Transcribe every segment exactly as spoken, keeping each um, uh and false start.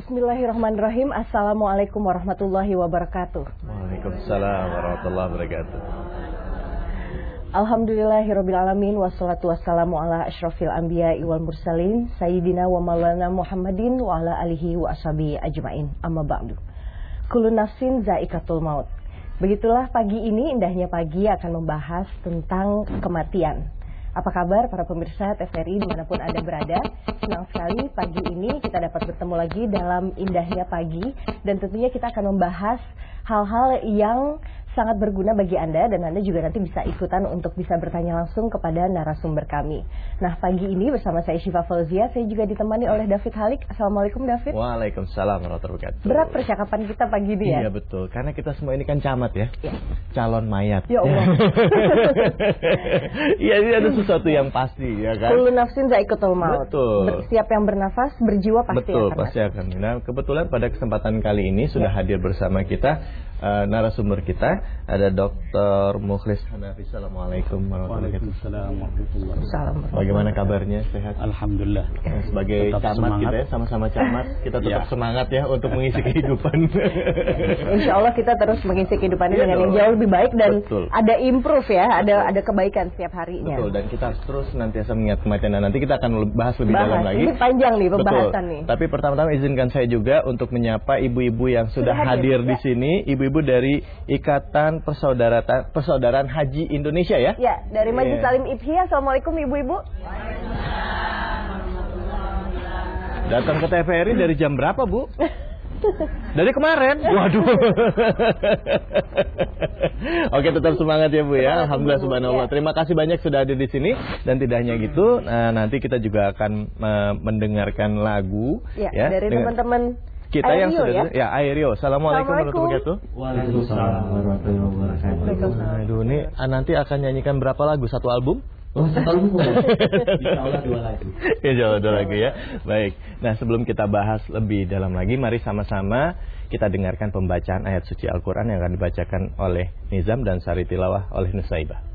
Bismillahirrahmanirrahim. Assalamualaikum warahmatullahi wabarakatuh. Waalaikumsalam warahmatullahi wabarakatuh. Alhamdulillahirabbil alamin wassalatu wassalamu ala asyrafil anbiya'i wal mursalin sayyidina wa maulana Muhammadin wa ala alihi wa ashabihi ajmain. Amma ba'du. Kullu nafsin za'iqatul maut. Begitulah pagi ini, indahnya pagi akan membahas tentang kematian. Apa kabar para pemirsa T V R I dimanapun Anda berada? Senang sekali pagi ini kita dapat bertemu lagi dalam indahnya pagi. Dan tentunya kita akan membahas hal-hal yang sangat berguna bagi Anda. Dan Anda juga nanti bisa ikutan untuk bisa bertanya langsung kepada narasumber kami. Nah, pagi ini bersama saya Syifa Fauzia, saya juga ditemani oleh David Halik. Assalamualaikum David. Waalaikumsalam warahmatullahi wabarakatuh. Berat percakapan kita pagi ini ya? Iya betul, karena kita semua ini kan camat ya, ya. Calon mayat. Ya Allah. Iya, ini ada sesuatu yang pasti ya kan. Kullu nafsin za'iqatul maut. Betul. Setiap yang bernafas berjiwa pasti betul, akan pasti akan. Nah, kebetulan pada kesempatan kali ini sudah ya. hadir bersama kita uh, narasumber kita ada Doktor Mukhlis Hanafi. Assalamualaikum warahmatullahi wabarakatuh. Bagaimana kabarnya? Sehat? Alhamdulillah. Nah, sebagai tetap camat semangat. Kita ya, sama-sama camat, kita tetap ya. semangat ya untuk mengisi kehidupan. Insya Allah kita terus mengisi kehidupan ini ya, dengan yang jauh lebih baik dan betul. ada improve ya, ada betul. ada kebaikan setiap harinya. Betul, dan kita harus terus nantiasa mengingat kematian. Nah, nanti kita akan bahas lebih bahas. dalam lagi. Ini panjang nih pembahasan betul. nih. Tapi pertama-tama izinkan saya juga untuk menyapa ibu-ibu yang sudah, sudah hadir, hadir ya. di sini, ibu-ibu dari Ikatan Persaudaraan Persaudaraan Haji Indonesia ya. Ya, dari Majelis Salim I P H I. Assalamualaikum ibu-ibu. Datang ke T V R I dari jam berapa, Bu? Dari kemarin. Waduh. Oke, tetap semangat ya Bu ya. Alhamdulillah subhanallah. Terima kasih banyak sudah hadir di sini. Dan tidak hanya gitu, nah, nanti kita juga akan uh, mendengarkan lagu ya, ya dari teman-teman kita Aerio, yang sudah ya, ya Aerio. Assalamualaikum warahmatullahi wabarakatuh. Waalaikumsalam warahmatullahi wabarakatuh. Aduh, ini nanti akan nyanyikan berapa lagu? Satu album? Oh, satu album. Insyaallah dua lagu. Insyaallah dua lagu ya. Baik. Nah, sebelum kita bahas lebih dalam lagi, mari sama-sama kita dengarkan pembacaan ayat suci Al-Qur'an yang akan dibacakan oleh Nizam dan Sari Tilawah oleh Nusaibah.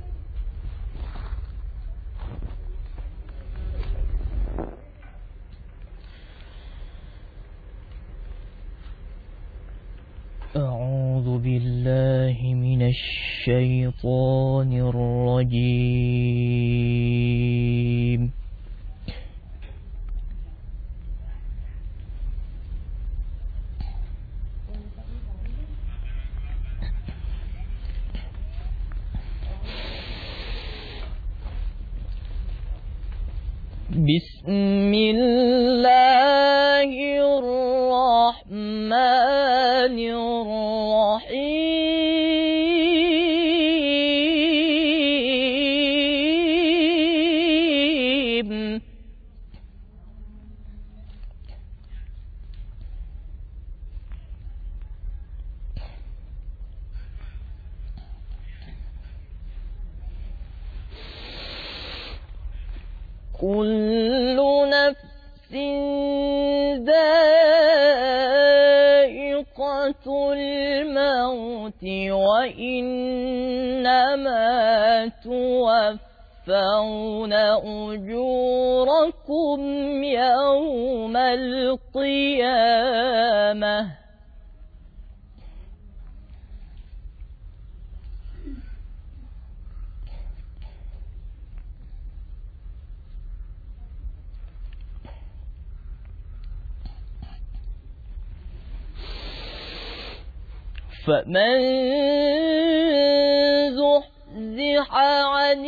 أعوذ بالله من الشيطان الرجيم بسم الله الرحمن الرحيم كل نفس ذائقة الموت وإنما توفون أجوركم يوم القيامة فمن زحزح عن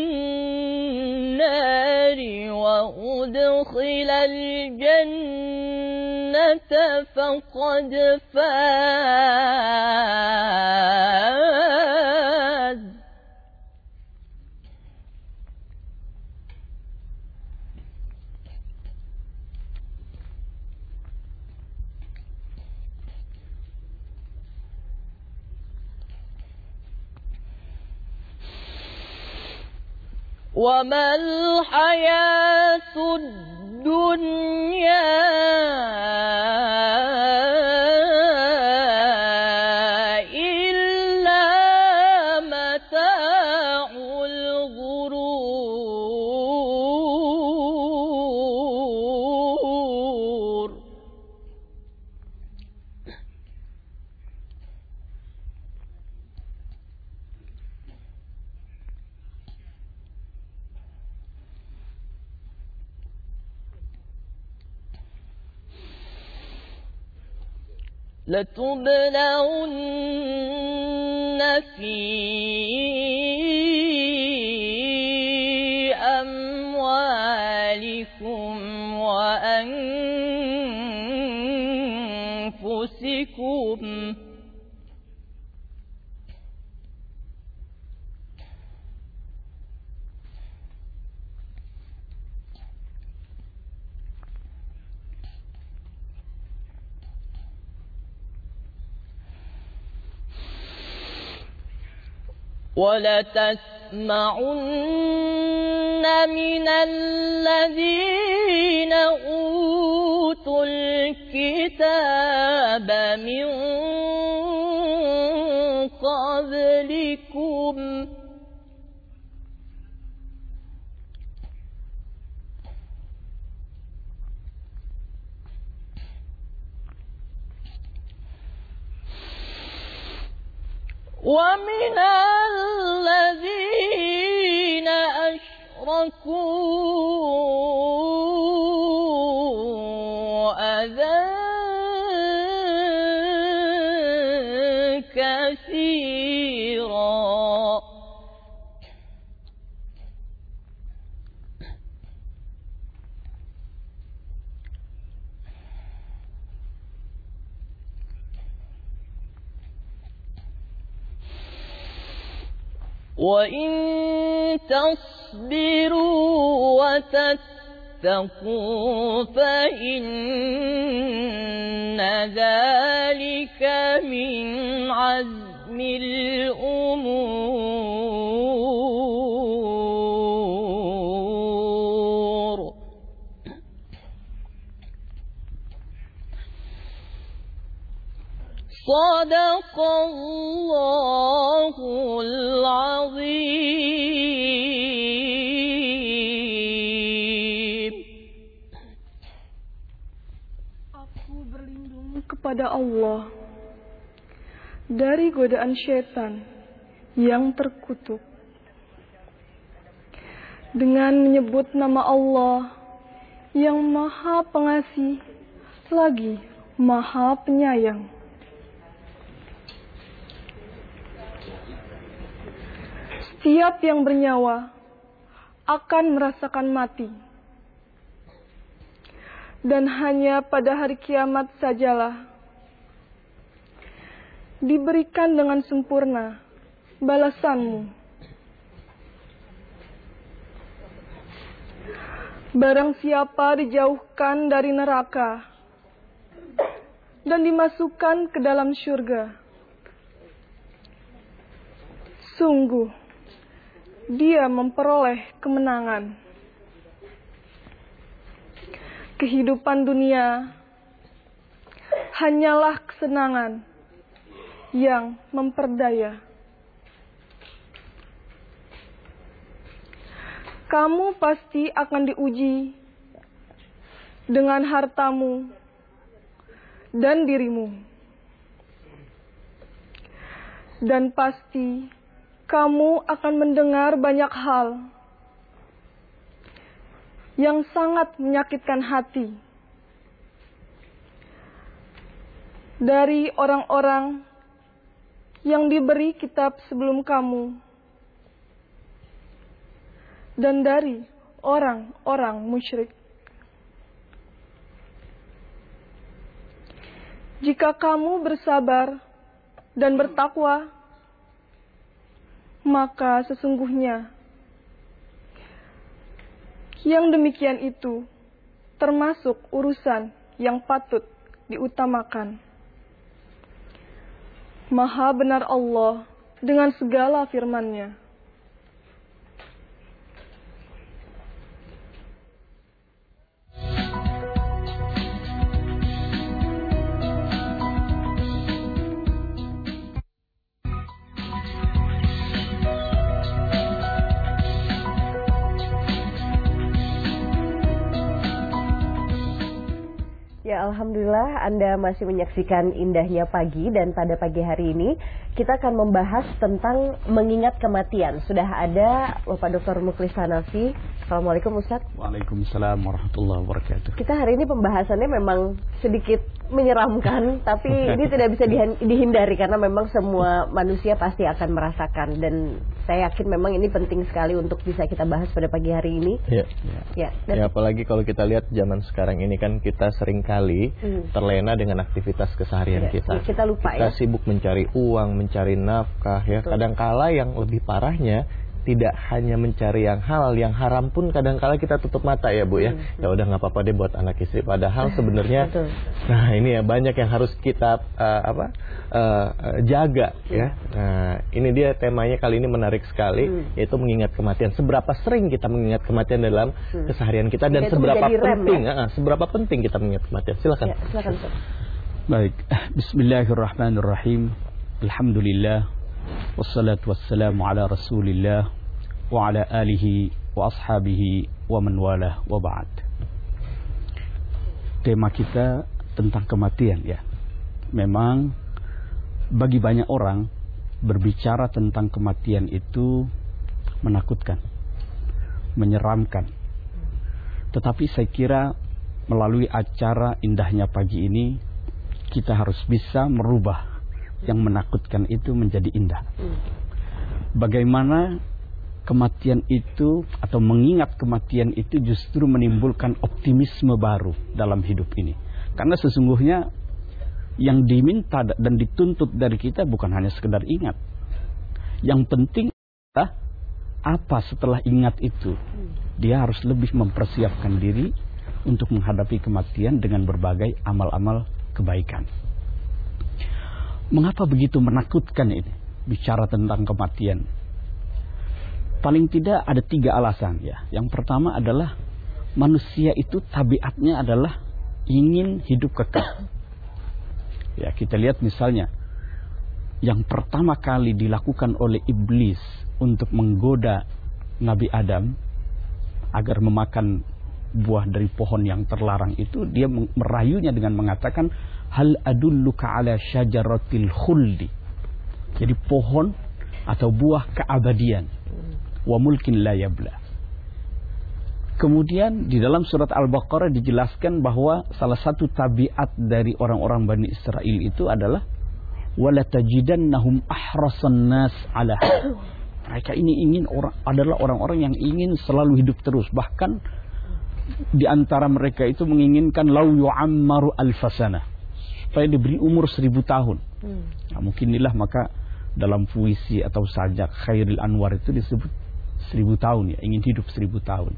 النار وأدخل الجنة فقد فاز وما الحياة الدنيا إلا متاع الغرور لتبلغن في أموالكم وأنفسكم وَلَتَسْمَعُنَّ مِنَ الَّذِينَ أُوتُوا الْكِتَابَ مِنْ قَبْلِكُمْ وَمِنَ الَّذِينَ أَشْرَكُوا أَذًى كَثِيرًا وَإِن تَصْبِرُوا وَتَتَّقُوا فَإِنَّ ذَلِكَ مِنْ عَزْمِ الْأُمُورِ صدق الله العظيم. Aku berlindung kepada Allah dari godaan syaitan yang terkutuk dengan menyebut nama Allah yang Maha Pengasih lagi Maha Penyayang. Setiap yang bernyawa akan merasakan mati. Dan hanya pada hari kiamat sajalah diberikan dengan sempurna balasanmu. Barang siapa dijauhkan dari neraka dan dimasukkan ke dalam syurga, sungguh dia memperoleh kemenangan. Kehidupan dunia hanyalah kesenangan yang memperdaya. Kamu pasti akan diuji dengan hartamu dan dirimu. Dan pasti kamu akan mendengar banyak hal yang sangat menyakitkan hati dari orang-orang yang diberi kitab sebelum kamu dan dari orang-orang musyrik. Jika kamu bersabar dan bertakwa, maka sesungguhnya yang demikian itu termasuk urusan yang patut diutamakan. Maha benar Allah dengan segala firman-Nya. Ya, alhamdulillah Anda masih menyaksikan indahnya pagi, dan pada pagi hari ini Kita akan membahas tentang mengingat kematian. Sudah ada Bapak Doktor Mukhlis Hanafi. Assalamualaikum Ustaz. Waalaikumsalam warahmatullahi wabarakatuh. Kita hari ini pembahasannya memang sedikit menyeramkan, tapi ini tidak bisa dihindari karena memang semua manusia pasti akan merasakan, dan saya yakin memang ini penting sekali untuk bisa kita bahas pada pagi hari ini. Ya, ya. Dan ya apalagi kalau kita lihat zaman sekarang ini kan kita seringkali hmm. terlena dengan aktivitas keseharian ya, kita. Kita lupa kita ya. sibuk mencari uang, mencari nafkah ya. Betul. Kadangkala yang lebih parahnya tidak hanya mencari yang halal, yang haram pun kadangkala kita tutup mata ya Bu ya. Hmm. Ya udah nggak apa-apa deh buat anak istri. Padahal sebenarnya, nah ini ya banyak yang harus kita uh, apa uh, jaga hmm. ya. Nah ini dia temanya kali ini menarik sekali, hmm. yaitu mengingat kematian. Seberapa sering kita mengingat kematian dalam hmm. keseharian kita dan seberapa penting, ya. uh, seberapa penting kita mengingat kematian. Silakan. Ya, silakan. Baik, Bismillahirrahmanirrahim. Alhamdulillah. Wassalatu wassalamu ala rasulillah wa ala alihi wa ashabihi wa man walah wa ba'd. Tema kita tentang kematian ya. Memang bagi banyak orang berbicara tentang kematian itu menakutkan, menyeramkan. Tetapi saya kira melalui acara indahnya pagi ini kita harus bisa merubah yang menakutkan itu menjadi indah. Bagaimana kematian itu atau mengingat kematian itu justru menimbulkan optimisme baru dalam hidup ini. Karena sesungguhnya yang diminta dan dituntut dari kita bukan hanya sekedar ingat. Yang penting adalah apa setelah ingat itu. Dia harus lebih mempersiapkan diri untuk menghadapi kematian dengan berbagai amal-amal kebaikan. Mengapa begitu menakutkan ini bicara tentang kematian? Paling tidak ada tiga alasan ya. Yang pertama adalah manusia itu tabiatnya adalah ingin hidup kekal. Ya, kita lihat misalnya yang pertama kali dilakukan oleh iblis untuk menggoda Nabi Adam agar memakan buah dari pohon yang terlarang itu, dia merayunya dengan mengatakan hal adulluka ala syajaratil khuldi. Jadi pohon atau buah keabadian. Wa mulkin la yabla. Kemudian di dalam surat Al-Baqarah dijelaskan bahwa salah satu tabiat dari orang-orang Bani Israel itu adalah wala tajidannahum ahrasan nas ala. Mereka ini ingin orang adalah orang-orang yang ingin selalu hidup terus, bahkan di antara mereka itu menginginkan lau yu'ammaru alfasana, supaya diberi umur seribu tahun. Hmm. Nah, mungkin inilah maka dalam puisi atau sajak Khairil Anwar itu disebut seribu tahun ya, ingin hidup seribu tahun.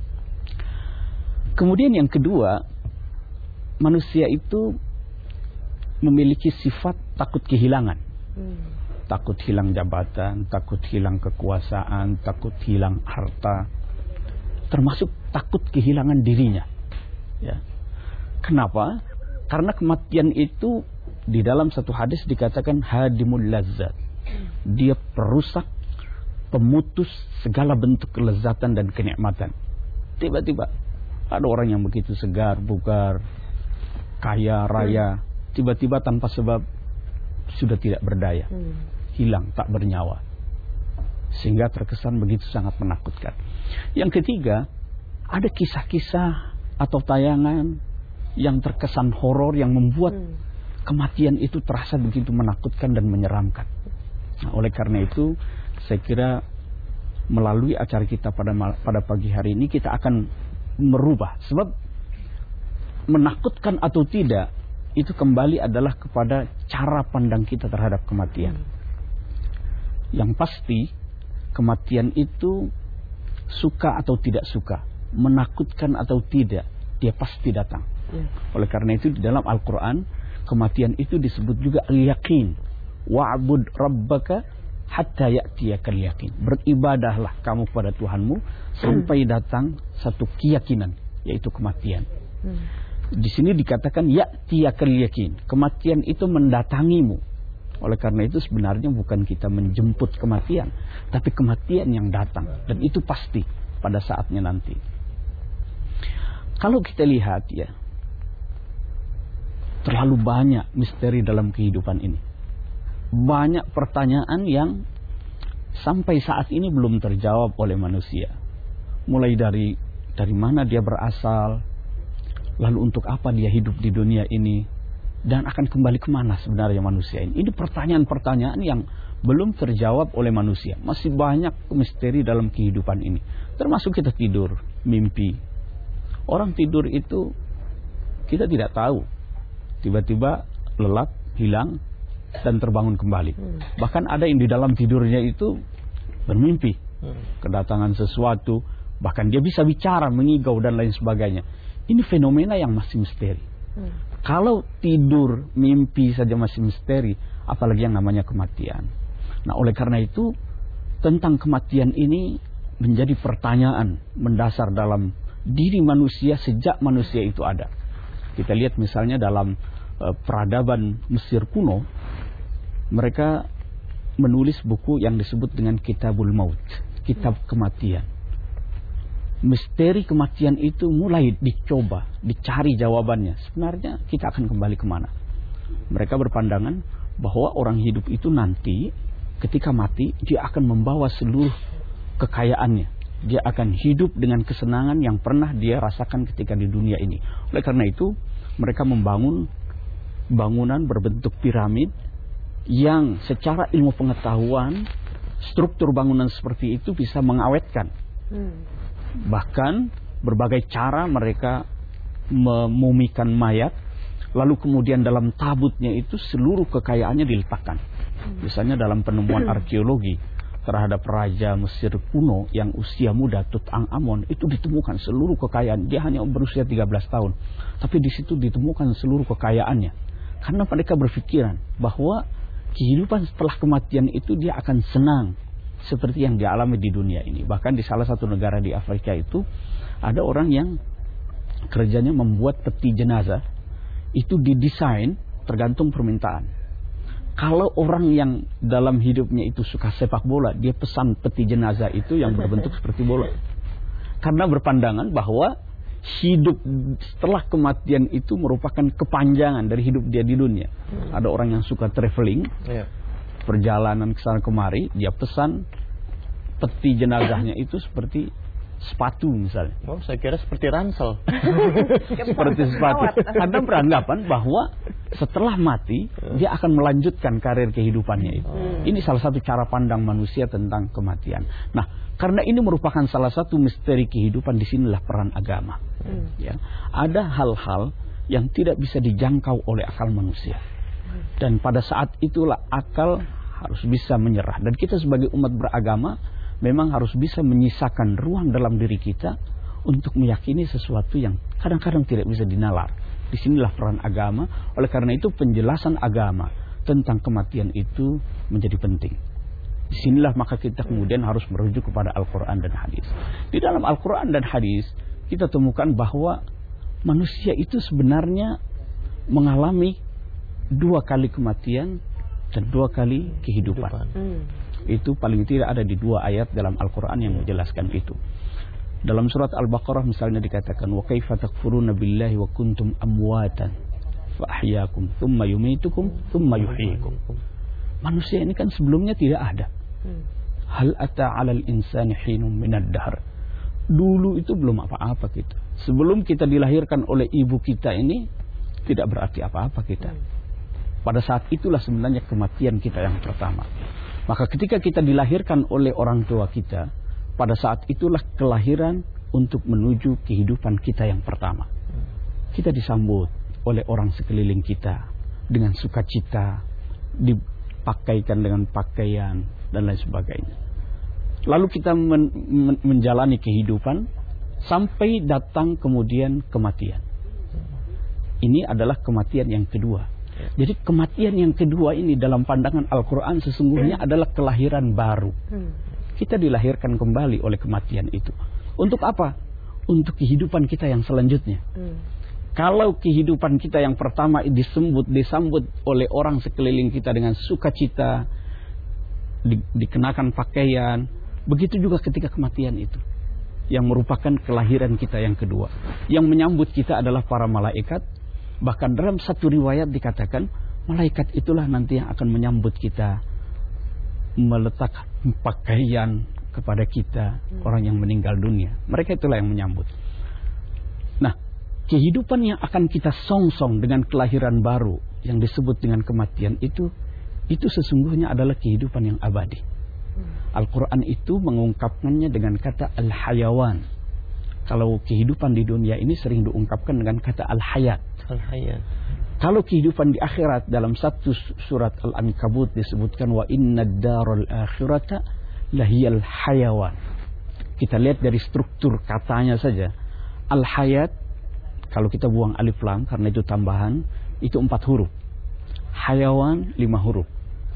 Kemudian yang kedua, manusia itu memiliki sifat takut kehilangan. Hmm. Takut hilang jabatan, takut hilang kekuasaan, takut hilang harta, termasuk takut kehilangan dirinya. Ya. Kenapa? Karena kematian itu di dalam satu hadis dikatakan hadimul lazzat. Dia perusak, pemutus segala bentuk kelezatan dan kenikmatan. Tiba-tiba ada orang yang begitu segar, bugar, kaya, raya, tiba-tiba tanpa sebab sudah tidak berdaya, hilang, tak bernyawa. Sehingga terkesan begitu sangat menakutkan. Yang ketiga, ada kisah-kisah atau tayangan yang terkesan horor yang membuat hmm. kematian itu terasa begitu menakutkan dan menyeramkan. Nah, oleh karena itu, saya kira melalui acara kita pada pada pagi hari ini kita akan merubah. Sebab menakutkan atau tidak itu kembali adalah kepada cara pandang kita terhadap kematian. Hmm. Yang pasti kematian itu suka atau tidak suka, menakutkan atau tidak, dia pasti datang. Hmm. Oleh karena itu di dalam Al-Quran kematian itu disebut juga al-yaqin. Wa'bud rabbaka hatta ya'tiyakal yaqin. Beribadahlah kamu kepada Tuhanmu sampai datang satu keyakinan, yaitu kematian. Hmm. Di sini dikatakan ya'tiyakal yaqin. Kematian itu mendatangimu. Oleh karena itu sebenarnya bukan kita menjemput kematian, tapi kematian yang datang, dan itu pasti pada saatnya nanti. Kalau kita lihat ya, terlalu banyak misteri dalam kehidupan ini. banyak pertanyaan yang sampai saat ini belum terjawab oleh manusia. Mulai dari dari mana dia berasal, lalu untuk apa dia hidup di dunia ini, dan akan kembali kemana sebenarnya manusia ini. Ini pertanyaan-pertanyaan yang belum terjawab oleh manusia. Masih banyak misteri dalam kehidupan ini. Termasuk kita tidur, mimpi. Orang tidur itu kita tidak tahu. Tiba-tiba lelap, hilang, dan terbangun kembali. Hmm. Bahkan ada yang di dalam tidurnya itu bermimpi. Hmm. Kedatangan sesuatu. Bahkan dia bisa bicara, mengigau, dan lain sebagainya. Ini fenomena yang masih misteri. Hmm. Kalau tidur, mimpi saja masih misteri, apalagi yang namanya kematian. Nah, oleh karena itu, tentang kematian ini menjadi pertanyaan mendasar dalam diri manusia sejak manusia itu ada. Kita lihat misalnya dalam uh, peradaban Mesir kuno, mereka menulis buku yang disebut dengan Kitabul Maut, kitab kematian. Misteri kematian itu mulai dicoba, dicari jawabannya. Sebenarnya kita akan kembali kemana? Mereka berpandangan bahwa orang hidup itu nanti ketika mati, dia akan membawa seluruh kekayaannya. Dia akan hidup dengan kesenangan yang pernah dia rasakan ketika di dunia ini. Oleh karena itu, mereka membangun bangunan berbentuk piramid yang secara ilmu pengetahuan, struktur bangunan seperti itu bisa mengawetkan. Hmm. Bahkan berbagai cara mereka memumikan mayat, lalu kemudian dalam tabutnya itu seluruh kekayaannya diletakkan. Misalnya dalam penemuan arkeologi terhadap raja Mesir kuno yang usia muda, Tutankhamun, itu ditemukan seluruh kekayaan. Dia hanya berusia tiga belas tahun, tapi di situ ditemukan seluruh kekayaannya. Karena mereka berpikiran bahwa kehidupan setelah kematian itu dia akan senang seperti yang dialami di dunia ini. Bahkan di salah satu negara di Afrika itu ada orang yang kerjanya membuat peti jenazah. Itu didesain tergantung permintaan. Kalau orang yang dalam hidupnya itu suka sepak bola, dia pesan peti jenazah itu yang berbentuk seperti bola. Karena berpandangan bahwa hidup setelah kematian itu merupakan kepanjangan dari hidup dia di dunia. Ada orang yang suka traveling, perjalanan kesana kemari, dia pesan peti jenazahnya itu seperti sepatu misalnya. Oh, saya kira seperti ransel. Seperti sepatu. Karena beranggapan bahwa setelah mati dia akan melanjutkan karir kehidupannya itu. Hmm. Ini salah satu cara pandang manusia tentang kematian. Nah, karena ini merupakan salah satu misteri kehidupan, disinilah peran agama. Hmm. Ya, ada hal-hal yang tidak bisa dijangkau oleh akal manusia. Dan pada saat itulah akal harus bisa menyerah. Dan kita sebagai umat beragama memang harus bisa menyisakan ruang dalam diri kita untuk meyakini sesuatu yang kadang-kadang tidak bisa dinalar. Disinilah peran agama. Oleh karena itu penjelasan agama tentang kematian itu menjadi penting. Disinilah maka kita kemudian harus merujuk kepada Al-Quran dan hadis. Di dalam Al-Quran dan hadis kita temukan bahwa manusia itu sebenarnya mengalami dua kali kematian dan dua kali kehidupan. Hmm. Itu paling tidak ada di dua ayat dalam Al-Quran yang menjelaskan itu. Dalam surat Al-Baqarah misalnya dikatakan, wa kaifa takfuruna billahi wa kuntum amwatan fa ahyakum thumma yumitukum thumma yuhyikum. Manusia ini kan sebelumnya tidak ada. Hal ata 'alal insani hinum minad dahr. Dulu itu belum apa-apa kita. Sebelum kita dilahirkan oleh ibu kita ini tidak berarti apa-apa kita. Pada saat itulah sebenarnya kematian kita yang pertama. Maka ketika kita dilahirkan oleh orang tua kita, pada saat itulah kelahiran untuk menuju kehidupan kita yang pertama. Kita disambut oleh orang sekeliling kita dengan sukacita, dipakaikan dengan pakaian dan lain sebagainya. Lalu kita men men menjalani kehidupan sampai datang kemudian kematian. Ini adalah kematian yang kedua. Jadi kematian yang kedua ini dalam pandangan Al-Quran sesungguhnya adalah kelahiran baru. Kita dilahirkan kembali oleh kematian itu. Untuk apa? Untuk kehidupan kita yang selanjutnya. Kalau kehidupan kita yang pertama disambut, disambut oleh orang sekeliling kita dengan sukacita, di, dikenakan pakaian, begitu juga ketika kematian itu. Yang merupakan kelahiran kita yang kedua. Yang menyambut kita adalah para malaikat. Bahkan dalam satu riwayat dikatakan malaikat itulah nanti yang akan menyambut kita, meletakkan pakaian kepada kita, hmm. orang yang meninggal dunia. Mereka itulah yang menyambut. Nah, kehidupan yang akan kita songsong dengan kelahiran baru yang disebut dengan kematian itu, itu sesungguhnya adalah kehidupan yang abadi. Hmm. Al-Quran itu mengungkapkannya dengan kata al-hayawan. Kalau kehidupan di dunia ini sering diungkapkan dengan kata al-hayat. Al-hayat. Kalau kehidupan di akhirat dalam satu surat Al-Ankabut disebutkan wa inna ad-daral akhirata lahiyal hayawan. Kita lihat dari struktur katanya saja. Al-hayat, kalau kita buang alif lam karena itu tambahan, itu empat huruf. Hayawan lima huruf.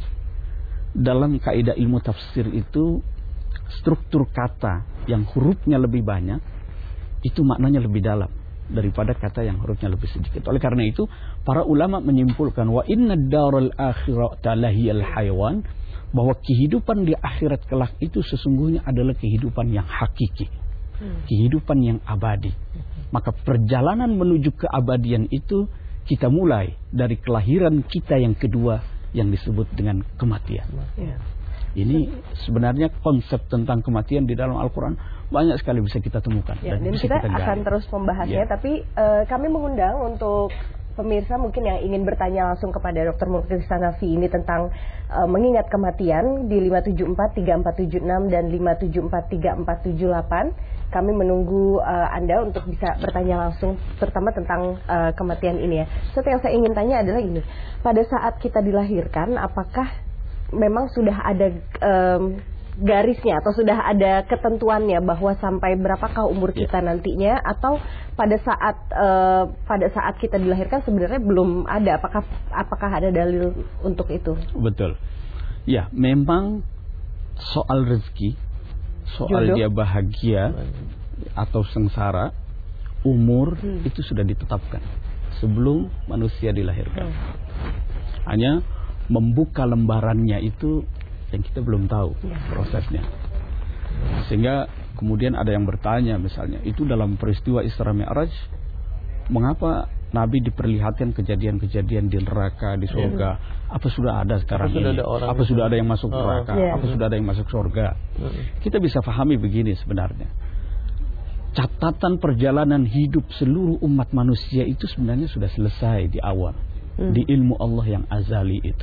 Dalam kaidah ilmu tafsir itu, struktur kata yang hurufnya lebih banyak itu maknanya lebih dalam daripada kata yang hurufnya lebih sedikit. Oleh karena itu, para ulama menyimpulkan wa inna daral akhirata lahiyal hayawan, bahwa kehidupan di akhirat kelak itu sesungguhnya adalah kehidupan yang hakiki, hmm. kehidupan yang abadi. Maka perjalanan menuju keabadian itu kita mulai dari kelahiran kita yang kedua yang disebut dengan kematian. Yeah. Ini sebenarnya konsep tentang kematian di dalam Al-Quran banyak sekali bisa kita temukan. Ya, dan, dan bisa kita, kita akan terus membahasnya, ya. Tapi uh, kami mengundang untuk pemirsa mungkin yang ingin bertanya langsung kepada dokter Mukhlis Hanafi ini tentang uh, mengingat kematian di lima tujuh empat tiga empat tujuh enam dan lima tujuh empat tiga empat tujuh delapan. Kami menunggu uh, Anda untuk bisa bertanya langsung terutama tentang uh, kematian ini ya. Sesuatu yang saya ingin tanya adalah ini. Pada saat kita dilahirkan, apakah memang sudah ada um, garisnya atau sudah ada ketentuannya bahwa sampai berapakah umur kita yeah. nantinya, atau pada saat uh, pada saat kita dilahirkan sebenarnya belum ada? Apakah apakah ada dalil untuk itu? Betul. Ya, memang soal rezeki, soal Jodoh. dia bahagia atau sengsara, umur hmm. itu sudah ditetapkan sebelum manusia dilahirkan. Hmm. Hanya membuka lembarannya itu yang kita belum tahu prosesnya. Sehingga kemudian ada yang bertanya misalnya, itu dalam peristiwa Isra Mi'raj, mengapa Nabi diperlihatkan kejadian-kejadian di neraka, di surga? Apa sudah ada sekarang apa ini? Sudah ada apa sudah ada yang masuk neraka? Oh, yeah. Apa sudah ada yang masuk surga? Kita bisa pahami begini sebenarnya. Catatan perjalanan hidup seluruh umat manusia itu sebenarnya sudah selesai di awal. Hmm. Di ilmu Allah yang azali itu.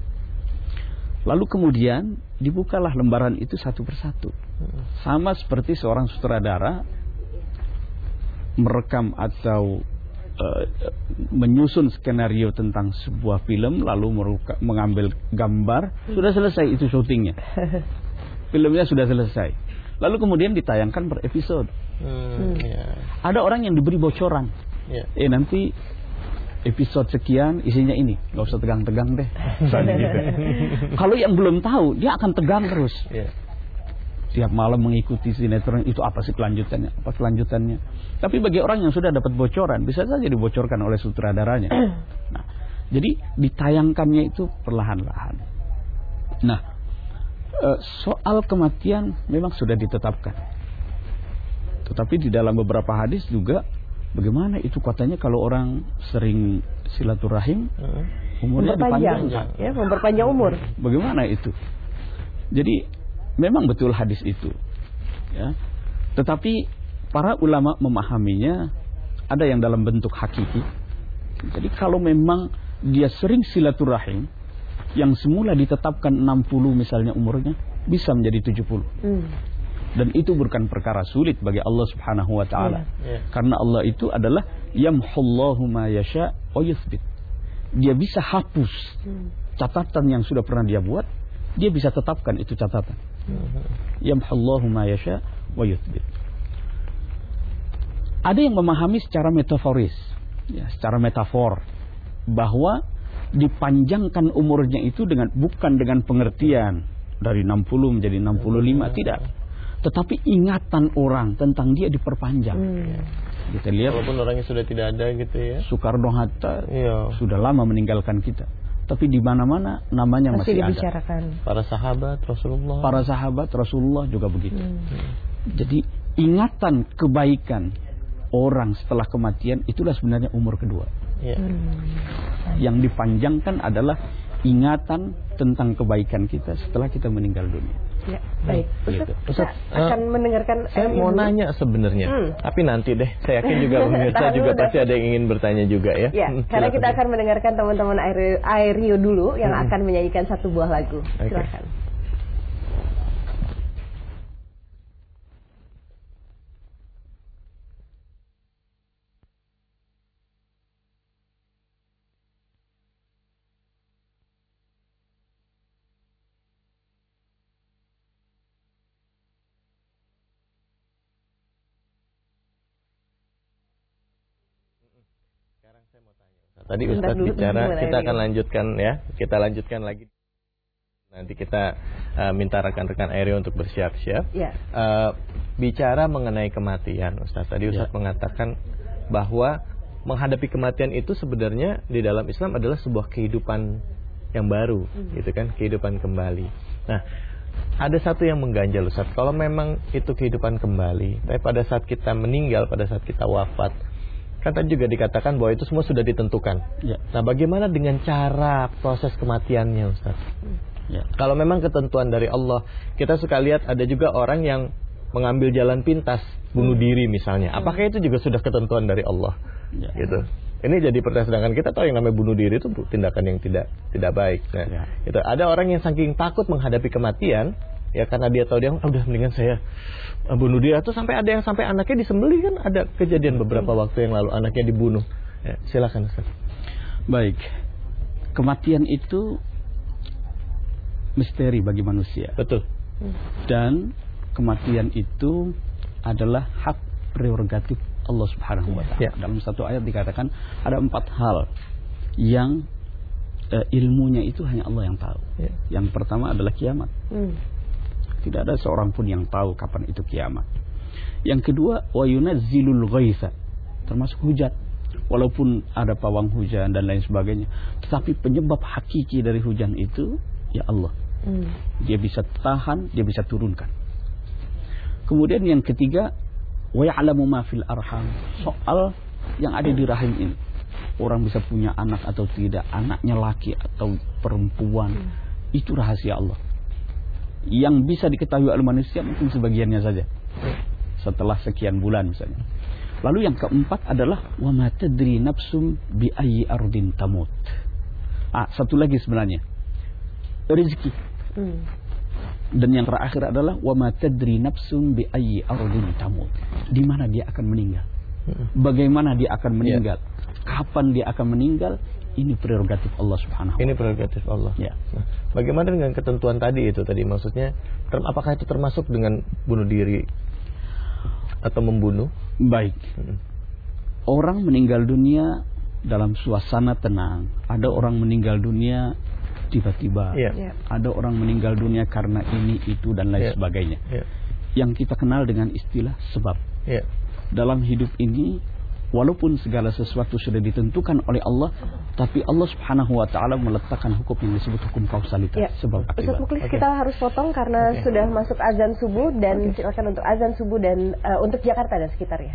Lalu kemudian dibukalah lembaran itu satu persatu. Sama seperti seorang sutradara merekam atau uh, menyusun skenario tentang sebuah film, lalu meruka, mengambil gambar, sudah selesai itu syutingnya. Filmnya sudah selesai. Lalu kemudian ditayangkan per episode. Hmm, yeah. Ada orang yang diberi bocoran. Yeah. Eh nanti episode sekian isinya ini, nggak usah tegang-tegang deh. Gitu. Kalau yang belum tahu, dia akan tegang terus. Yeah. Tiap malam mengikuti sinetron itu, apa sih kelanjutannya, apa kelanjutannya. Tapi bagi orang yang sudah dapat bocoran, bisa saja dibocorkan oleh sutradaranya. Nah, jadi ditayangkannya itu perlahan-lahan. Nah, soal kematian memang sudah ditetapkan. Tetapi di dalam beberapa hadis juga, bagaimana itu katanya kalau orang sering silaturahim, umurnya dipanjangkan, ya, memperpanjang umur. Bagaimana itu? Jadi memang betul hadis itu, ya. Tetapi para ulama memahaminya ada yang dalam bentuk hakiki. Jadi kalau memang dia sering silaturahim, yang semula ditetapkan enam puluh misalnya umurnya, bisa menjadi tujuh puluh. Hmm. Dan itu bukan perkara sulit bagi Allah Subhanahu wa taala. Yeah, yeah. Karena Allah itu adalah yamhullahu ma yasha wa yuthbit. Dia bisa hapus hmm. catatan yang sudah pernah dia buat, dia bisa tetapkan itu catatan. Hmm. Yamhullahu ma yasha wa yuthbit. Ada yang memahami secara metaforis, ya, secara metafor, bahwa dipanjangkan umurnya itu dengan bukan dengan pengertian dari enam puluh menjadi enam puluh lima, tidak. Tetapi ingatan orang tentang dia diperpanjang. Hmm. Kita lihat, walaupun orangnya sudah tidak ada gitu ya. Soekarno-Hatta iya. sudah lama meninggalkan kita, tapi di mana-mana namanya masih, masih dibicarakan. Ada. Para sahabat Rasulullah. Para sahabat Rasulullah juga begitu. Hmm. Jadi ingatan kebaikan orang setelah kematian itulah sebenarnya umur kedua. Ya. Yang dipanjangkan adalah ingatan tentang kebaikan kita setelah kita meninggal dunia. Ya, baik. Ustaz, Gitu. kita Ustaz, akan uh, mendengarkan. Saya mau dulu. nanya sebenarnya, Hmm. tapi nanti deh. Saya yakin juga pemirsa Tahan juga dulu, pasti ada yang ingin bertanya juga ya. Ya, Hmm, karena kita silakan. akan mendengarkan teman-teman Air- Aireo dulu yang Hmm. akan menyanyikan satu buah lagu. Oke. Silakan. Tadi Bentar Ustadz dulu, bicara, gimana kita ini? akan lanjutkan ya. Kita lanjutkan lagi. Nanti kita uh, minta rekan-rekan Aireo untuk bersiap-siap. Ya. Uh, bicara mengenai kematian, Ustadz. Tadi Ustadz Ya. mengatakan bahwa menghadapi kematian itu sebenarnya di dalam Islam adalah sebuah kehidupan yang baru, Hmm. gitu kan, kehidupan kembali. Nah, ada satu yang mengganjal, Ustadz. Kalau memang itu kehidupan kembali, tapi pada saat kita meninggal, pada saat kita wafat, kan tadi juga dikatakan bahwa itu semua sudah ditentukan. Ya. Nah, bagaimana dengan cara proses kematiannya, Ustaz? Ya. Kalau memang ketentuan dari Allah, kita suka lihat ada juga orang yang mengambil jalan pintas, bunuh diri misalnya. Apakah itu juga sudah ketentuan dari Allah? Ya. Gitu. Ini jadi pertanyaan, sedangkan kita tahu yang namanya bunuh diri itu tindakan yang tidak tidak baik. Nah, Ya. itu ada orang yang saking takut menghadapi kematian, ya karena dia tahu dia, oh, udah mendingan saya bunuh diri. Atau sampai ada yang sampai anaknya disembelih, kan ada kejadian beberapa waktu yang lalu anaknya dibunuh. Ya, silakan Ustaz. Baik. Kematian itu misteri bagi manusia. Betul. Dan kematian itu adalah hak prerogatif Allah Subhanahu wa taala. Ya. Dalam satu ayat dikatakan ada empat hal yang eh, ilmunya itu hanya Allah yang tahu. Ya. Yang pertama adalah kiamat. Hmm. Tidak ada seorang pun yang tahu kapan itu kiamat. Yang kedua, wa yunazzilul ghaitsa, termasuk hujan. Walaupun ada pawang hujan dan lain sebagainya, tetapi penyebab hakiki dari hujan itu ya Allah. Hmm. Dia bisa tahan, dia bisa turunkan. Kemudian yang ketiga, wa ya'lamu ma fil arham, soal yang ada di rahim ini. Orang bisa punya anak atau tidak, anaknya laki atau perempuan, hmm. itu rahasia Allah. Yang bisa diketahui oleh manusia mungkin sebagiannya saja. Setelah sekian bulan misalnya. Lalu yang keempat adalah wa ma tadri nafsum bi ayyi ardin tamut. Ah, satu lagi sebenarnya. Rezeki. Hmm. Dan yang terakhir adalah wa ma tadri nafsum bi ayyi ardin tamut. Di mana dia akan meninggal? Bagaimana dia akan meninggal? Yeah. Kapan dia akan meninggal? Ini prerogatif Allah Subhanahu wa taala. Ini prerogatif Allah. Ya. Nah, bagaimana dengan ketentuan tadi itu tadi maksudnya ter, apakah itu termasuk dengan bunuh diri atau membunuh? Baik. Hmm. Orang meninggal dunia dalam suasana tenang. Ada orang meninggal dunia tiba-tiba. Yeah. Yeah. Ada orang meninggal dunia karena ini, itu, dan lain Yeah. sebagainya. Yeah. Yang kita kenal dengan istilah sebab. Yeah. Dalam hidup ini, walaupun segala sesuatu sudah ditentukan oleh Allah, tapi Allah Subhanahu wa taala meletakkan hukum yang disebut hukum kausalitas, Ya. sebab Ustaz akibat. Mukhlis, Oke. kita harus potong karena Oke. sudah masuk azan subuh dan silakan untuk azan subuh dan uh, untuk Jakarta dan sekitarnya.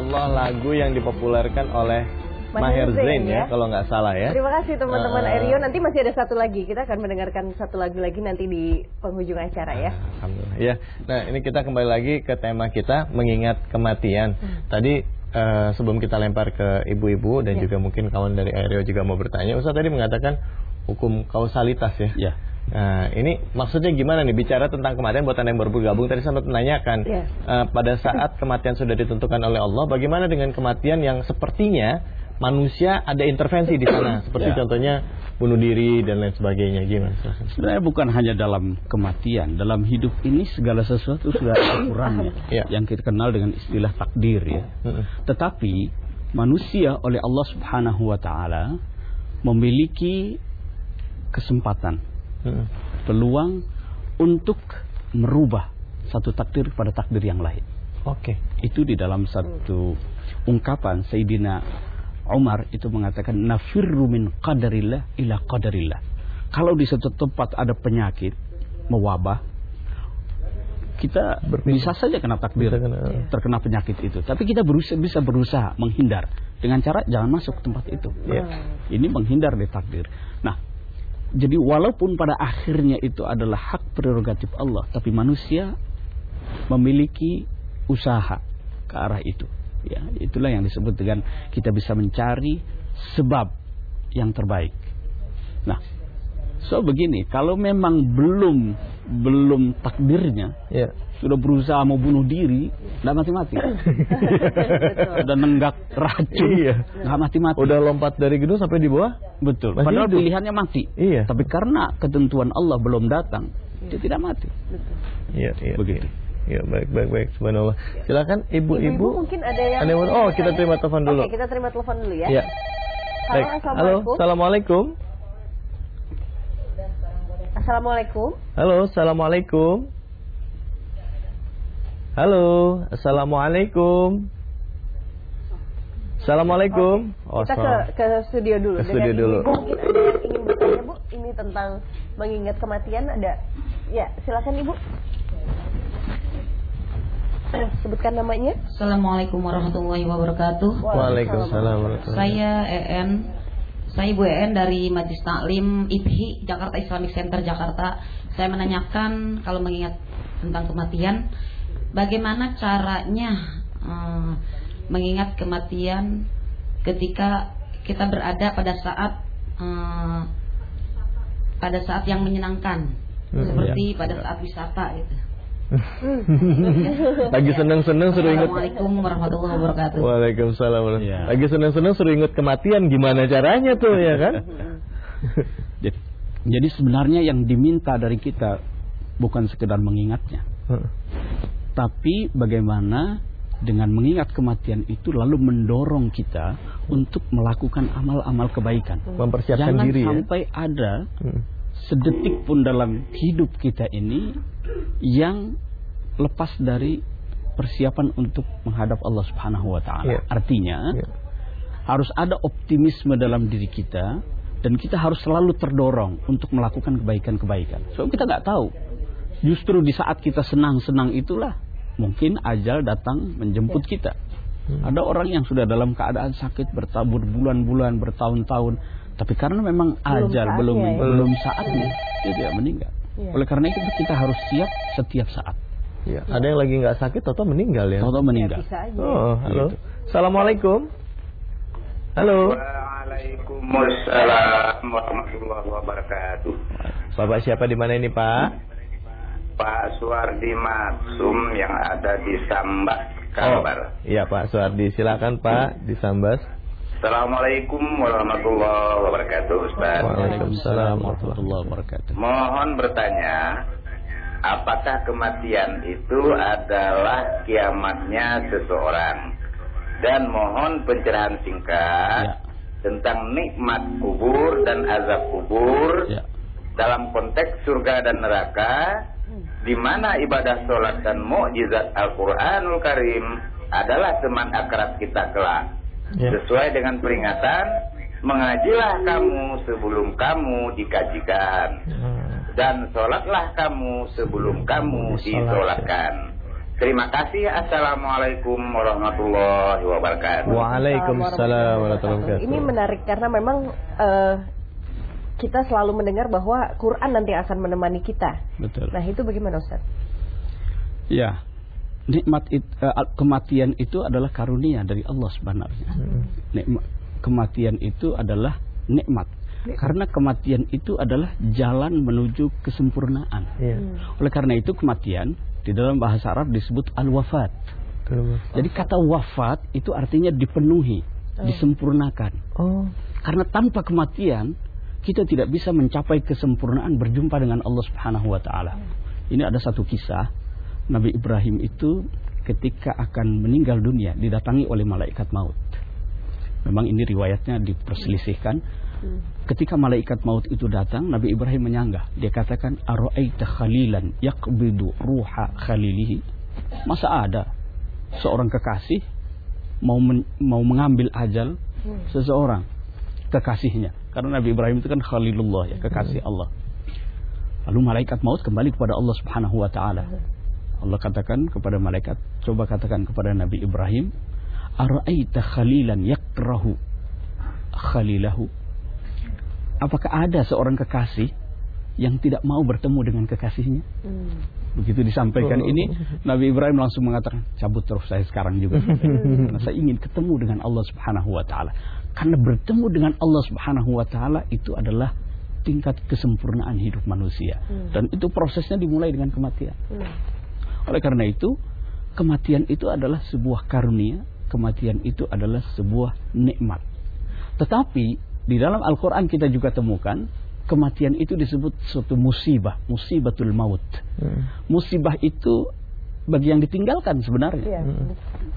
Allah lagu yang dipopulerkan oleh Maher Zain ya, ya kalau nggak salah ya. Terima kasih teman-teman uh, Erio. Nanti masih ada satu lagi. Kita akan mendengarkan satu lagu lagi nanti di penghujung acara ya. Alhamdulillah. Ya. Nah ini kita kembali lagi ke tema kita mengingat kematian. Hmm. Tadi uh, sebelum kita lempar ke ibu-ibu dan ya. juga mungkin kawan dari Erio juga mau bertanya. Ustaz tadi mengatakan hukum kausalitas ya. Ya. Nah ini maksudnya gimana nih bicara tentang kematian buat anda yang baru bergabung tadi sempat menanyakan ya. uh, pada saat kematian sudah ditentukan oleh Allah, bagaimana dengan kematian yang sepertinya manusia ada intervensi di sana, seperti ya. contohnya bunuh diri dan lain sebagainya, gimana? Sebenarnya bukan hanya dalam kematian, dalam hidup ini segala sesuatu sudah ada aturannya, ya. yang kita kenal dengan istilah takdir ya. Tetapi manusia oleh Allah Subhanahu Wa Taala memiliki kesempatan, peluang untuk merubah satu takdir pada takdir yang lain. Oke. Itu di dalam satu ungkapan Sayyidina Umar itu mengatakan nafirru min qadarillah ila qadarillah. Kalau di satu tempat ada penyakit mewabah, kita bisa saja kena takdir kena, terkena penyakit itu. Tapi kita berusaha, bisa berusaha menghindar dengan cara jangan masuk ke tempat itu. Ya. Ini menghindar dari takdir. Nah, jadi walaupun pada akhirnya itu adalah hak prerogatif Allah, tapi manusia memiliki usaha ke arah itu. Ya, itulah yang disebut dengan kita bisa mencari sebab yang terbaik. Nah, so begini, kalau memang belum belum takdirnya, ya. sudah berusaha mau bunuh diri, nggak mati-mati. Sudah nenggak racun, iya. nggak mati-mati. Udah lompat dari gedung sampai di bawah, betul. Masih Padahal hidup. Pilihannya mati. Iya. Tapi karena ketentuan Allah belum datang, iya. dia tidak mati. Betul. Iya, iya. Begitu. Iya. Ya baik baik baik subhanallah. Silakan ibu-ibu. Mungkin ada yang ada yang oh kita terima telepon dulu. Oke, kita terima telepon dulu ya. Ya. Halo, Halo, assalamualaikum. Assalamualaikum. Halo, assalamualaikum. Halo, assalamualaikum. Assalamualaikum. Oh, kita ke ke studio dulu. Ke studio Dengan dulu. Ibu, mungkin ada yang ingin bertanya Bu, ini tentang mengingat kematian ada. Ya, silakan Ibu. Sebutkan namanya. Assalamualaikum warahmatullahi wabarakatuh. Waalaikumsalam. Saya E N. Saya Ibu E N dari Majelis Taklim I P H I Jakarta Islamic Center Jakarta. Saya menanyakan kalau mengingat tentang kematian, bagaimana caranya uh, mengingat kematian ketika kita berada pada saat uh, pada saat yang menyenangkan, hmm, seperti ya. pada saat wisata gitu. Lagi seneng-seneng suruh ingat. Assalamualaikum warahmatullahi wabarakatuh. Waalaikumsalam. Ya. Lagi seneng-seneng suruh ingat kematian, gimana caranya tuh ya kan? jadi, jadi sebenarnya yang diminta dari kita bukan sekedar mengingatnya, hmm. tapi bagaimana dengan mengingat kematian itu lalu mendorong kita untuk melakukan amal-amal kebaikan. Mempersiapkan Jangan diri. Jangan sampai ya? ada hmm. sedetik pun dalam hidup kita ini yang lepas dari persiapan untuk menghadap Allah Subhanahu Wa Taala. Yeah. Artinya yeah. harus ada optimisme dalam diri kita dan kita harus selalu terdorong untuk melakukan kebaikan-kebaikan. So kita nggak tahu, justru di saat kita senang-senang itulah mungkin ajal datang menjemput yeah. kita. Hmm. Ada orang yang sudah dalam keadaan sakit bertabur bulan-bulan, bertahun-tahun, tapi karena memang belum ajal saatnya, belum ya. belum saatnya dia tidak meninggal. Ya. Oleh karena itu kita harus siap setiap saat. Ya. Ya. Ada yang lagi nggak sakit atau meninggal ya? Atau meninggal. Ya, oh, halo. Gitu. Assalamualaikum. Halo. Waalaikumsalam warahmatullahi wabarakatuh. Bapak siapa di mana ini Pak? Pak Suwardi Maksum yang ada di Sambas, Kalbar. Oh, iya Pak Suwardi, silakan Pak di Sambas. Assalamualaikum warahmatullahi wabarakatuh, Ustaz. Waalaikumsalam warahmatullahi wabarakatuh. Mohon bertanya, apakah kematian itu adalah kiamatnya seseorang? Dan mohon pencerahan singkat ya. tentang nikmat kubur dan azab kubur ya. dalam konteks surga dan neraka, di mana ibadah sholat dan mukjizat Al-Quranul Karim adalah teman akrab kita kelak. Ya. Sesuai dengan peringatan, mengajilah kamu sebelum kamu dikajikan, dan sholatlah kamu sebelum kamu disolatkan. Terima kasih. Assalamualaikum warahmatullahi wabarakatuh. Waalaikumsalam warahmatullahi wabarakatuh. Ini menarik karena memang uh, kita selalu mendengar bahwa Quran nanti akan menemani kita. Betul. Nah, itu bagaimana, Ustaz? Ya, nikmat it, uh, kematian itu adalah karunia dari Allah sebenarnya. Hmm. Nikmat kematian itu adalah nikmat. Karena kematian itu adalah jalan menuju kesempurnaan. Yeah. Hmm. Oleh karena itu kematian di dalam bahasa Arab disebut al-wafat. Jadi kata wafat itu artinya dipenuhi, oh. disempurnakan. Oh. Karena tanpa kematian kita tidak bisa mencapai kesempurnaan berjumpa dengan Allah Subhanahu wa taala. Ini ada satu kisah Nabi Ibrahim itu ketika akan meninggal dunia didatangi oleh malaikat maut. Memang ini riwayatnya diperselisihkan. Ketika malaikat maut itu datang, Nabi Ibrahim menyanggah. Dia katakan, "Ara'aita khalilan yaqbidu ruha khalilihi?" Masa ada seorang kekasih mau men, mau mengambil ajal seseorang kekasihnya? Karena Nabi Ibrahim itu kan khalilullah, ya, kekasih Allah. Lalu malaikat maut kembali kepada Allah Subhanahu wa taala. Allah katakan kepada malaikat, coba katakan kepada Nabi Ibrahim, "Ara'aita khalilan yakrahu khalilahu?" Apakah ada seorang kekasih yang tidak mau bertemu dengan kekasihnya? Hmm. Begitu disampaikan oh. ini, Nabi Ibrahim langsung mengatakan, cabut terus saya sekarang juga. Karena saya ingin ketemu dengan Allah Subhanahu wa taala. Karena bertemu dengan Allah Subhanahu wa taala itu adalah tingkat kesempurnaan hidup manusia. Hmm. Dan itu prosesnya dimulai dengan kematian. Hmm. Oleh karena itu, kematian itu adalah sebuah karunia, kematian itu adalah sebuah nikmat. Tetapi di dalam Al-Quran kita juga temukan kematian itu disebut suatu musibah, musibatul maut. Hmm. Musibah itu bagi yang ditinggalkan sebenarnya. Ya. Hmm.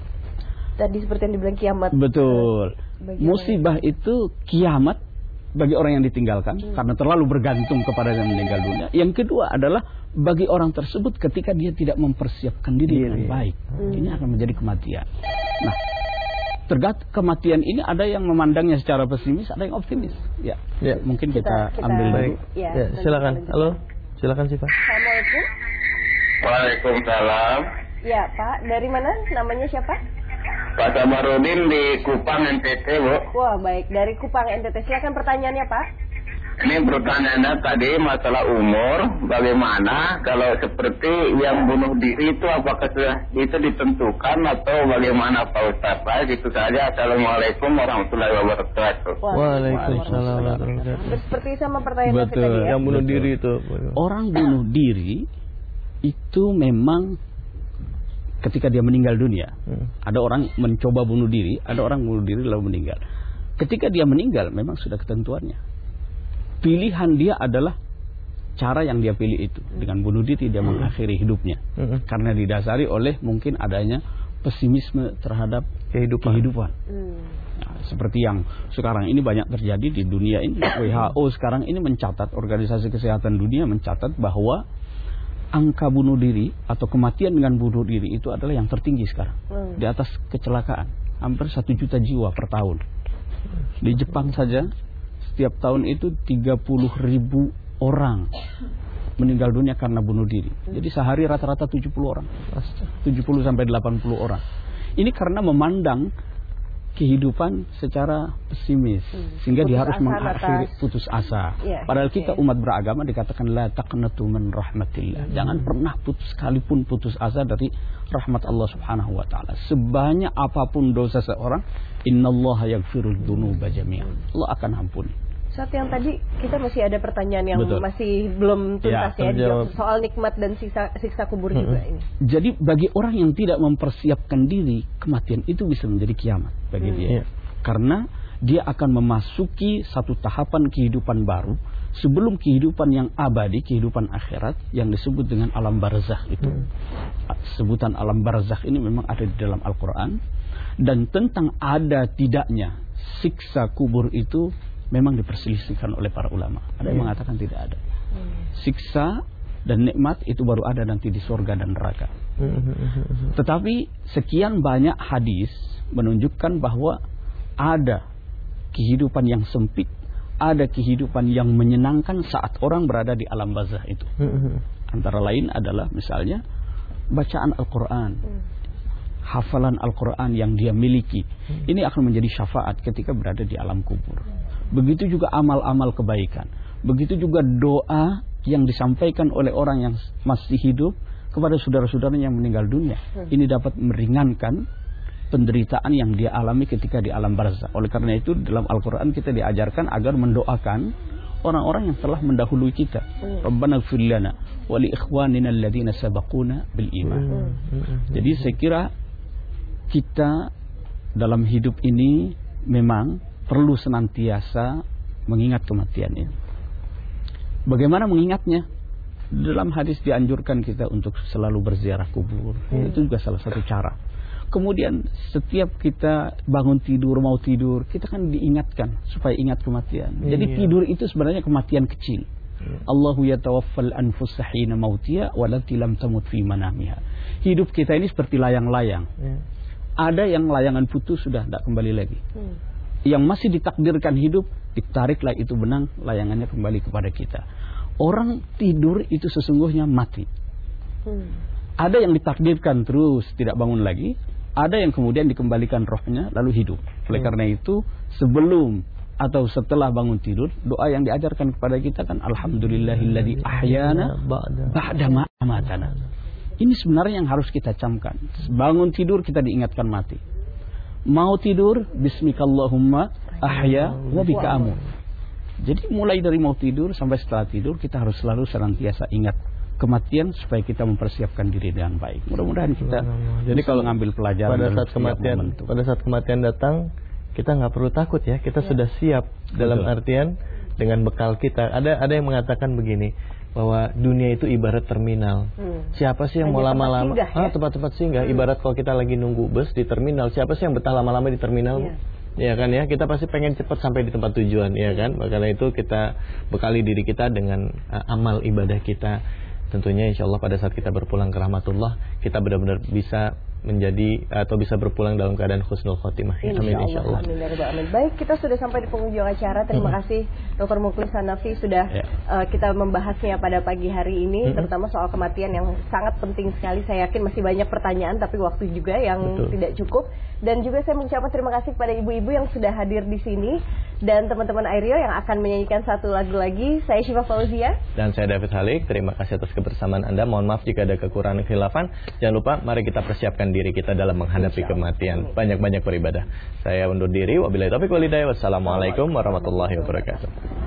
Tadi seperti yang dibilang kiamat. Betul. Musibah yang... itu kiamat bagi orang yang ditinggalkan hmm. karena terlalu bergantung kepada yang meninggal dunia. Yang kedua adalah bagi orang tersebut ketika dia tidak mempersiapkan diri yeah, dengan yeah. baik. Hmm. Ini akan menjadi kematian. Nah, tergantung kematian ini ada yang memandangnya secara pesimis, ada yang optimis. Ya, ya. Mungkin kita, kita, kita ambil dulu. Ya, ya, silakan. Halo, silakan Siva. Assalamualaikum. Waalaikumsalam. Ya, Pak. Dari mana? Namanya siapa? Pak Samarudin di Kupang N T T, Bu. Wah, baik. Dari Kupang N T T. Silakan pertanyaannya, Pak. Ini pertanyaannya tadi masalah umur, bagaimana kalau seperti yang bunuh diri itu apakah itu ditentukan atau bagaimana Pak Ustaz? Baik, itu saja. Assalamualaikum warahmatullahi wabarakatuh. Waalaikumsalam warahmatullahi wabarakatuh. Seperti sama pertanyaan Betul, tadi ya? Yang bunuh diri itu. Orang bunuh diri itu memang ketika dia meninggal dunia. Hmm. Ada orang mencoba bunuh diri, ada orang bunuh diri lalu meninggal. Ketika dia meninggal memang sudah ketentuannya. Pilihan dia adalah cara yang dia pilih itu. Dengan bunuh diri dia mengakhiri hidupnya. Mm-hmm. Karena didasari oleh mungkin adanya pesimisme terhadap kehidupan. kehidupan. Mm. Nah, seperti yang sekarang ini banyak terjadi di dunia ini. W H O sekarang ini mencatat, Organisasi Kesehatan Dunia mencatat bahwa angka bunuh diri atau kematian dengan bunuh diri itu adalah yang tertinggi sekarang. Mm. Di atas kecelakaan. Hampir satu juta jiwa per tahun. Di Jepang saja setiap tahun itu tiga puluh ribu orang meninggal dunia karena bunuh diri. Jadi sehari rata-rata tujuh puluh orang. tujuh puluh sampai delapan puluh orang. Ini karena memandang kehidupan secara pesimis. Sehingga putus dia harus mengakhiri atas... putus asa. Yeah, Padahal kita yeah. umat beragama dikatakan la taqnatu min rahmatillah. Hmm. Jangan pernah putus sekalipun putus asa dari rahmat Allah Subhanahu wa taala. Sebanyak apapun dosa seorang, innallaha yaghfirudz dzunuba jami'an. Allah akan ampuni. Saat yang tadi kita masih ada pertanyaan yang Betul. masih belum tuntas ya, ya soal nikmat dan siksa, siksa kubur mm-hmm. juga ini. Jadi bagi orang yang tidak mempersiapkan diri, kematian itu bisa menjadi kiamat bagi mm. dia. Yeah. Karena dia akan memasuki satu tahapan kehidupan baru sebelum kehidupan yang abadi, kehidupan akhirat yang disebut dengan alam barzakh itu. Mm. Sebutan alam barzakh ini memang ada di dalam Al-Quran. Dan tentang ada tidaknya siksa kubur itu memang diperselisihkan oleh para ulama. Ada yang yeah. mengatakan tidak ada. Siksa dan nikmat itu baru ada nanti di surga dan neraka. Tetapi sekian banyak hadis menunjukkan bahwa ada kehidupan yang sempit, ada kehidupan yang menyenangkan saat orang berada di alam barzakh itu. Antara lain adalah misalnya bacaan Al-Quran, hmm. hafalan Al-Quran yang dia miliki, hmm. ini akan menjadi syafaat ketika berada di alam kubur. Begitu juga amal-amal kebaikan. Begitu juga doa yang disampaikan oleh orang yang masih hidup kepada saudara-saudaranya yang meninggal dunia. Hmm. Ini dapat meringankan penderitaan yang dia alami ketika di alam barzakh. Oleh karena itu dalam Al-Quran kita diajarkan agar mendoakan orang-orang yang telah mendahului kita. Hmm. Rabbana ighfir lana wa li ikhwanina alladhina sabaquna bil iman. Hmm. Hmm. Jadi saya kira kita dalam hidup ini memang perlu senantiasa mengingat kematian ini. Bagaimana mengingatnya? Dalam hadis dianjurkan kita untuk selalu berziarah kubur. Hmm. Itu juga salah satu cara. Kemudian setiap kita bangun tidur, mau tidur, kita kan diingatkan supaya ingat kematian. Hmm. Jadi tidur itu sebenarnya kematian kecil. Hmm. Allahu yatawaffal anfusa hina mautiha walati lam tamut fi manamiha. Hidup kita ini seperti layang-layang. Hmm. Ada yang layangan putus sudah tidak kembali lagi. Hmm. Yang masih ditakdirkan hidup, ditariklah itu benang, layangannya kembali kepada kita. Orang tidur itu sesungguhnya mati. Hmm. Ada yang ditakdirkan terus tidak bangun lagi, ada yang kemudian dikembalikan rohnya lalu hidup. Oleh hmm. karena itu sebelum atau setelah bangun tidur, doa yang diajarkan kepada kita kan alhamdulillahilladzi ahyana ba'da ma amatana. Ini sebenarnya yang harus kita camkan. Bangun tidur kita diingatkan mati. Mau tidur, bismikallahumma ahya wa bika amut. Jadi mulai dari mau tidur sampai setelah tidur kita harus selalu senantiasa ingat kematian supaya kita mempersiapkan diri dengan baik. Mudah-mudahan kita. Jadi kalau ngambil pelajaran pada saat kematian, pada saat kematian datang, kita nggak perlu takut ya. Kita ya. sudah siap dalam Betul. artian dengan bekal kita. Ada ada yang mengatakan begini, bahwa dunia itu ibarat terminal. Hmm. Siapa sih yang Hanya mau lama-lama? Ya? Ah, tempat-tempat singgah. Hmm. Ibarat kalau kita lagi nunggu bus di terminal, siapa sih yang betah lama-lama di terminal? Ya. Ya kan ya, kita pasti pengen cepat sampai di tempat tujuan, ya kan? Karena itu kita bekali diri kita dengan uh, amal ibadah kita. Tentunya insya Allah pada saat kita berpulang ke rahmatullah, kita benar-benar bisa menjadi atau bisa berpulang dalam keadaan husnul khotimah. Insya amin insya Allah. Amin, amin. Baik, kita sudah sampai di penghujung acara. Terima mm-hmm. kasih Doktor Mukhlis Hanafi sudah yeah. uh, kita membahasnya pada pagi hari ini, mm-hmm. terutama soal kematian yang sangat penting sekali. Saya yakin masih banyak pertanyaan, tapi waktu juga yang Betul. tidak cukup. Dan juga saya mengucapkan terima kasih kepada ibu-ibu yang sudah hadir di sini dan teman-teman Airyo yang akan menyanyikan satu lagu lagi. Saya Syifa Fauzia dan saya David Halik. Terima kasih atas kebersamaan Anda. Mohon maaf jika ada kekurangan khilafan. Jangan lupa mari kita persiapkan diri kita dalam menghadapi kematian. Banyak-banyak beribadah. Saya undur diri. Wabillahi taufiq wal hidayah. Wassalamualaikum warahmatullahi wabarakatuh.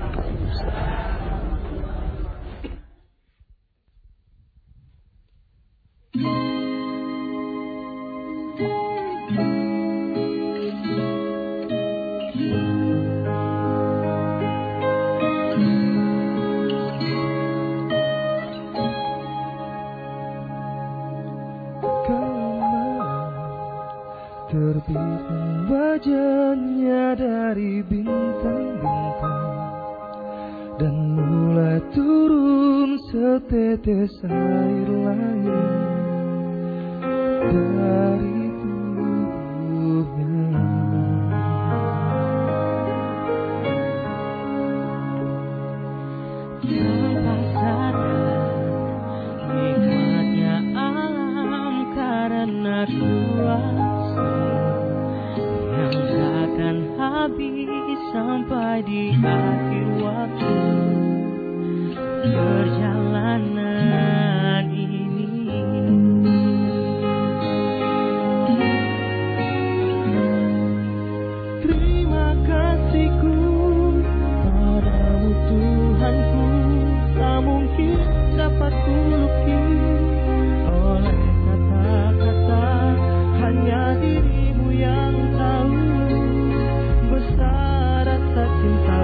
Terbitkan wajahnya dari bintang-bintang dan mulai turun setetes air langit dari tubuhnya. Tanpa sadar nikmatnya alam karena kuasa yang takkan habis sampai di akhir waktu perjalanan ini. Terima kasihku padamu Tuhanku, tak mungkin dapat kulukis oleh kata-kata, hanya dirimu yang tahu besar rasa cinta